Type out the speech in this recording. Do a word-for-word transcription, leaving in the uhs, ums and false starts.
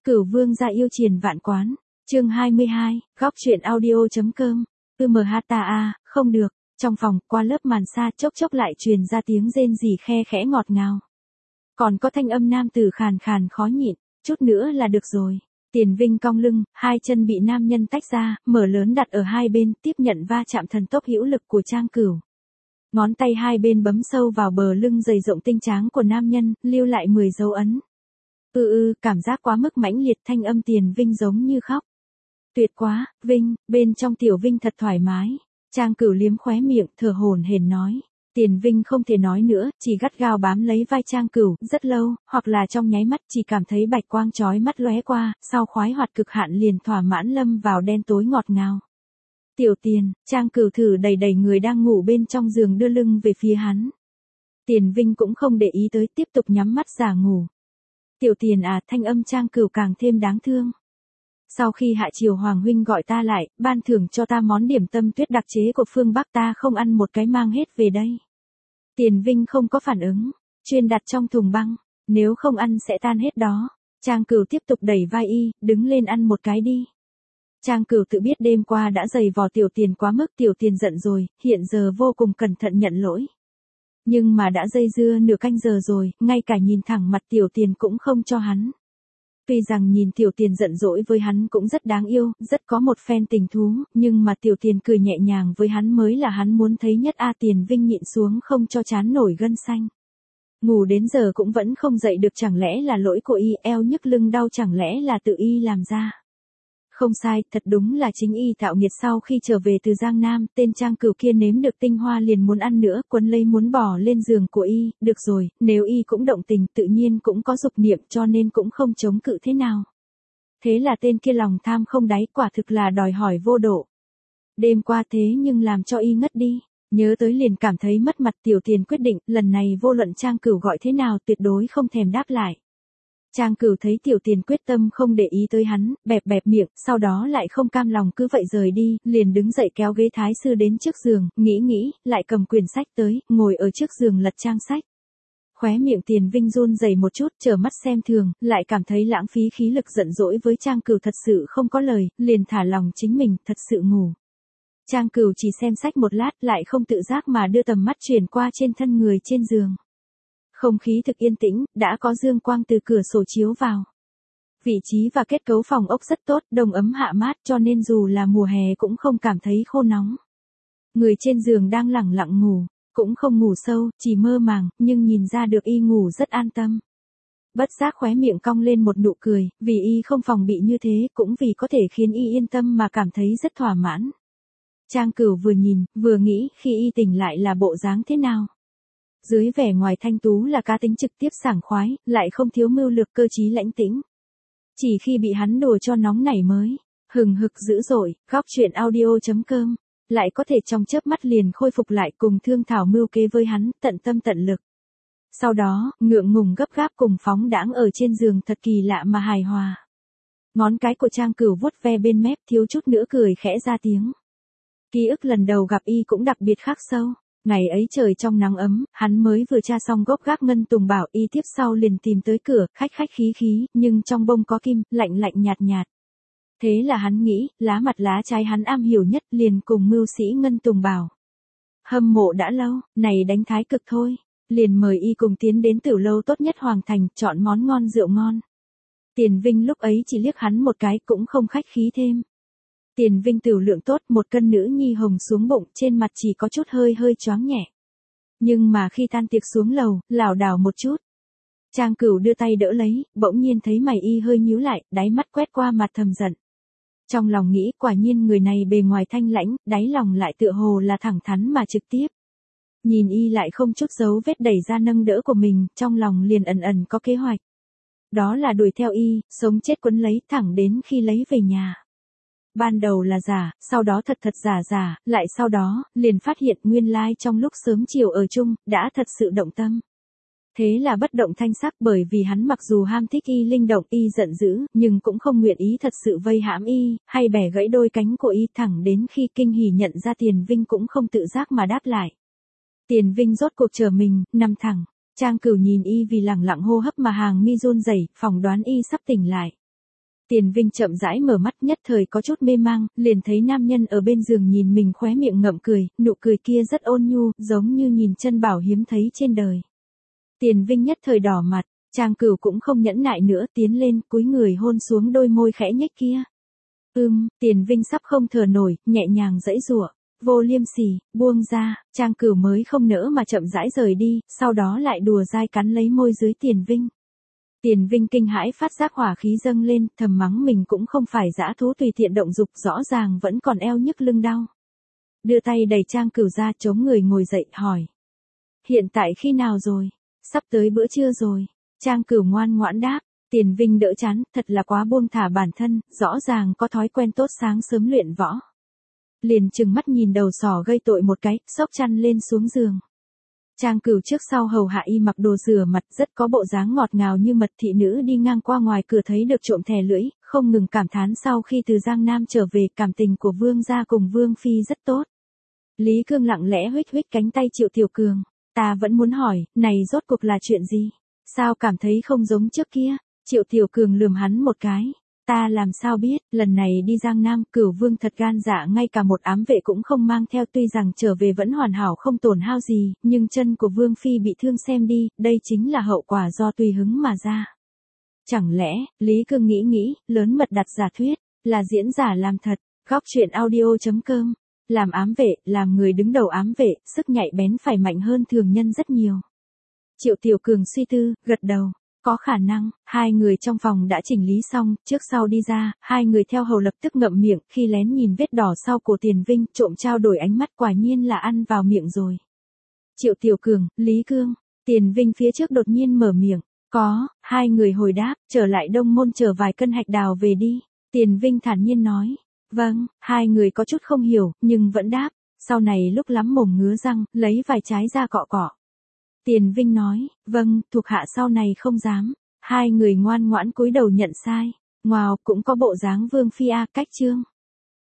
Cửu vương gia yêu triền vạn quán, chương hai mươi hai, góc truyện audio.com, ư mờ hát ta a, không được, trong phòng, qua lớp màn sa chốc chốc lại truyền ra tiếng rên rỉ khe khẽ ngọt ngào. Còn có thanh âm nam tử khàn khàn khó nhịn, chút nữa là được rồi. Tiền Vinh cong lưng, hai chân bị nam nhân tách ra, mở lớn đặt ở hai bên, tiếp nhận va chạm thần tốc hữu lực của Trang Cửu. Ngón tay hai bên bấm sâu vào bờ lưng dày rộng tinh tráng của nam nhân, lưu lại mười dấu ấn. Ừ ừ, cảm giác quá mức mãnh liệt, thanh âm Tiền Vinh giống như khóc. Tuyệt quá, Vinh, bên trong Tiểu Vinh thật thoải mái. Trang Cửu liếm khóe miệng, thở hổn hển nói. Tiền Vinh không thể nói nữa, chỉ gắt gao bám lấy vai Trang Cửu, rất lâu, hoặc là trong nháy mắt chỉ cảm thấy bạch quang chói mắt lóe qua, sau khoái hoạt cực hạn liền thỏa mãn lâm vào đen tối ngọt ngào. Tiểu Tiền, Trang Cửu thử đẩy đẩy người đang ngủ bên trong giường đưa lưng về phía hắn. Tiền Vinh cũng không để ý tới, tiếp tục nhắm mắt giả ngủ. Tiểu Tiền à, thanh âm Trang Cửu càng thêm đáng thương. Sau khi hạ chiều Hoàng huynh gọi ta lại, ban thưởng cho ta món điểm tâm tuyết đặc chế của phương Bắc, ta không ăn một cái mang hết về đây. Tiền Vinh không có phản ứng, chuyên đặt trong thùng băng, nếu không ăn sẽ tan hết đó. Trang Cửu tiếp tục đẩy vai y, đứng lên ăn một cái đi. Trang Cửu tự biết đêm qua đã giày vò Tiểu Tiền quá mức, Tiểu Tiền giận rồi, hiện giờ vô cùng cẩn thận nhận lỗi. Nhưng mà đã dây dưa nửa canh giờ rồi, ngay cả nhìn thẳng mặt Tiểu Tiền cũng không cho hắn. Tuy rằng nhìn Tiểu Tiền giận dỗi với hắn cũng rất đáng yêu, rất có một phen tình thú, nhưng mà Tiểu Tiền cười nhẹ nhàng với hắn mới là hắn muốn thấy nhất. A Tiền Vinh nhịn xuống không cho chán nổi gân xanh. Ngủ đến giờ cũng vẫn không dậy được, chẳng lẽ là lỗi của y, eo nhức lưng đau chẳng lẽ là tự y làm ra. Không sai, thật đúng là chính y tạo nghiệt. Sau khi trở về từ Giang Nam, tên Trang Cửu kia nếm được tinh hoa liền muốn ăn nữa, quấn lấy muốn bỏ lên giường của y. Được rồi, nếu y cũng động tình tự nhiên cũng có dục niệm, cho nên cũng không chống cự thế nào. Thế là tên kia lòng tham không đáy, quả thực là đòi hỏi vô độ. Đêm qua thế nhưng làm cho y ngất đi, nhớ tới liền cảm thấy mất mặt. Tiểu Tiền quyết định, lần này vô luận Trang Cửu gọi thế nào tuyệt đối không thèm đáp lại. Trang Cửu thấy Tiểu Tiền quyết tâm không để ý tới hắn, bẹp bẹp miệng, sau đó lại không cam lòng cứ vậy rời đi, liền đứng dậy kéo ghế thái sư đến trước giường, nghĩ nghĩ, lại cầm quyển sách tới, ngồi ở trước giường lật trang sách. Khóe miệng Tiền Vinh run rẩy một chút, trợn mắt xem thường, lại cảm thấy lãng phí khí lực, giận dỗi với Trang Cửu thật sự không có lời, liền thả lòng chính mình, thật sự ngủ. Trang Cửu chỉ xem sách một lát, lại không tự giác mà đưa tầm mắt chuyển qua trên thân người trên giường. Không khí thực yên tĩnh, đã có dương quang từ cửa sổ chiếu vào. Vị trí và kết cấu phòng ốc rất tốt, đông ấm hạ mát, cho nên dù là mùa hè cũng không cảm thấy khô nóng. Người trên giường đang lẳng lặng ngủ, cũng không ngủ sâu, chỉ mơ màng, nhưng nhìn ra được y ngủ rất an tâm. Bất giác khóe miệng cong lên một nụ cười, vì y không phòng bị như thế, cũng vì có thể khiến y yên tâm mà cảm thấy rất thỏa mãn. Trang Cửu vừa nhìn, vừa nghĩ khi y tỉnh lại là bộ dáng thế nào. Dưới vẻ ngoài thanh tú là cá tính trực tiếp sảng khoái, lại không thiếu mưu lược, cơ trí lãnh tĩnh. Chỉ khi bị hắn đùa cho nóng nảy mới hừng hực dữ dội, góc truyện audio.com lại có thể trong chớp mắt liền khôi phục lại, cùng thương thảo mưu kế với hắn, tận tâm tận lực. Sau đó, ngượng ngùng gấp gáp cùng phóng đãng ở trên giường thật kỳ lạ mà hài hòa. Ngón cái của Trang Cửu vuốt ve bên mép, thiếu chút nữa cười khẽ ra tiếng. Ký ức lần đầu gặp y cũng đặc biệt khắc sâu. Ngày ấy trời trong nắng ấm, hắn mới vừa tra xong gốc gác ngân tùng bảo, y tiếp sau liền tìm tới cửa, khách khách khí khí, nhưng trong bông có kim, lạnh lạnh nhạt nhạt. Thế là hắn nghĩ, lá mặt lá trái hắn am hiểu nhất, liền cùng mưu sĩ ngân tùng bảo. Hâm mộ đã lâu, này đánh thái cực thôi, liền mời y cùng tiến đến tiểu lâu tốt nhất Hoàng Thành, chọn món ngon rượu ngon. Tiền Vinh lúc ấy chỉ liếc hắn một cái, cũng không khách khí thêm. Tiền Vinh tiểu lượng tốt, một cân nữ nhi hồng xuống bụng, trên mặt chỉ có chút hơi hơi choáng nhẹ. Nhưng mà khi tan tiệc xuống lầu, lảo đảo một chút. Trang Cửu đưa tay đỡ lấy, bỗng nhiên thấy mày y hơi nhíu lại, đáy mắt quét qua mặt thầm giận. Trong lòng nghĩ, quả nhiên người này bề ngoài thanh lãnh, đáy lòng lại tựa hồ là thẳng thắn mà trực tiếp. Nhìn y lại không chút dấu vết đẩy ra nâng đỡ của mình, trong lòng liền ẩn ẩn có kế hoạch. Đó là đuổi theo y, sống chết quấn lấy, thẳng đến khi lấy về nhà. Ban đầu là giả, sau đó thật thật giả giả, lại sau đó, liền phát hiện nguyên lai trong lúc sớm chiều ở chung, đã thật sự động tâm. Thế là bất động thanh sắc, bởi vì hắn mặc dù ham thích y linh động, y giận dữ, nhưng cũng không nguyện ý thật sự vây hãm y, hay bẻ gãy đôi cánh của y, thẳng đến khi kinh hỉ nhận ra Tiền Vinh cũng không tự giác mà đáp lại. Tiền Vinh rốt cuộc chờ mình, nằm thẳng, Trang Cửu nhìn y vì lẳng lặng hô hấp mà hàng mi run rẩy, phỏng đoán y sắp tỉnh lại. Tiền Vinh chậm rãi mở mắt, nhất thời có chút mê mang, liền thấy nam nhân ở bên giường nhìn mình khóe miệng ngậm cười, nụ cười kia rất ôn nhu, giống như nhìn chân bảo hiếm thấy trên đời. Tiền Vinh nhất thời đỏ mặt, Trang Cửu cũng không nhẫn nại nữa, tiến lên, cúi người hôn xuống đôi môi khẽ nhếch kia. Ưm, Tiền Vinh sắp không thở nổi, nhẹ nhàng giãy giụa. Vô Liêm Sỉ, buông ra, Trang Cửu mới không nỡ mà chậm rãi rời đi, sau đó lại đùa dai cắn lấy môi dưới Tiền Vinh. Tiền Vinh kinh hãi phát giác hỏa khí dâng lên, thầm mắng mình cũng không phải dã thú tùy tiện động dục, rõ ràng vẫn còn eo nhức lưng đau. Đưa tay đẩy Trang Cửu ra, chống người ngồi dậy, hỏi. Hiện tại khi nào rồi? Sắp tới bữa trưa rồi. Trang Cửu ngoan ngoãn đáp. Tiền Vinh đỡ chán, thật là quá buông thả bản thân, rõ ràng có thói quen tốt sáng sớm luyện võ. Liền trừng mắt nhìn đầu sỏ gây tội một cái, xốc chăn lên xuống giường. Trang Cửu trước sau hầu hạ y mặc đồ rửa mặt, rất có bộ dáng ngọt ngào như mật thị nữ đi ngang qua ngoài cửa thấy được trộm thè lưỡi, không ngừng cảm thán sau khi từ Giang Nam trở về, cảm tình của Vương gia cùng Vương phi rất tốt. Lý Cương lặng lẽ huých huých cánh tay Triệu Tiểu Cường, ta vẫn muốn hỏi, này rốt cuộc là chuyện gì? Sao cảm thấy không giống trước kia? Triệu Tiểu Cường lườm hắn một cái. Ta làm sao biết, lần này đi Giang Nam, Cửu Vương thật gan dạ, ngay cả một ám vệ cũng không mang theo, tuy rằng trở về vẫn hoàn hảo không tổn hao gì, nhưng chân của Vương phi bị thương xem đi, đây chính là hậu quả do tùy hứng mà ra. Chẳng lẽ, Lý Cương nghĩ nghĩ, lớn mật đặt giả thuyết, là diễn giả làm thật, góc truyện audio chấm com. Làm ám vệ, làm người đứng đầu ám vệ, sức nhạy bén phải mạnh hơn thường nhân rất nhiều. Triệu Tiểu Cường suy tư, gật đầu. Có khả năng, hai người trong phòng đã chỉnh lý xong, trước sau đi ra, hai người theo hầu lập tức ngậm miệng, khi lén nhìn vết đỏ sau cổ Tiền Vinh, trộm trao đổi ánh mắt, quả nhiên là ăn vào miệng rồi. Triệu Tiểu Cường, Lý Cương, Tiền Vinh phía trước đột nhiên mở miệng, có, hai người hồi đáp, trở lại Đông Môn chở vài cân hạch đào về đi. Tiền Vinh thản nhiên nói, vâng, hai người có chút không hiểu, nhưng vẫn đáp, sau này lúc lắm mồm ngứa răng, lấy vài trái ra cọ cọ. Tiền Vinh nói, vâng, thuộc hạ sau này không dám. Hai người ngoan ngoãn cúi đầu nhận sai. Ngoào, cũng có bộ dáng Vương phi a, cách trương.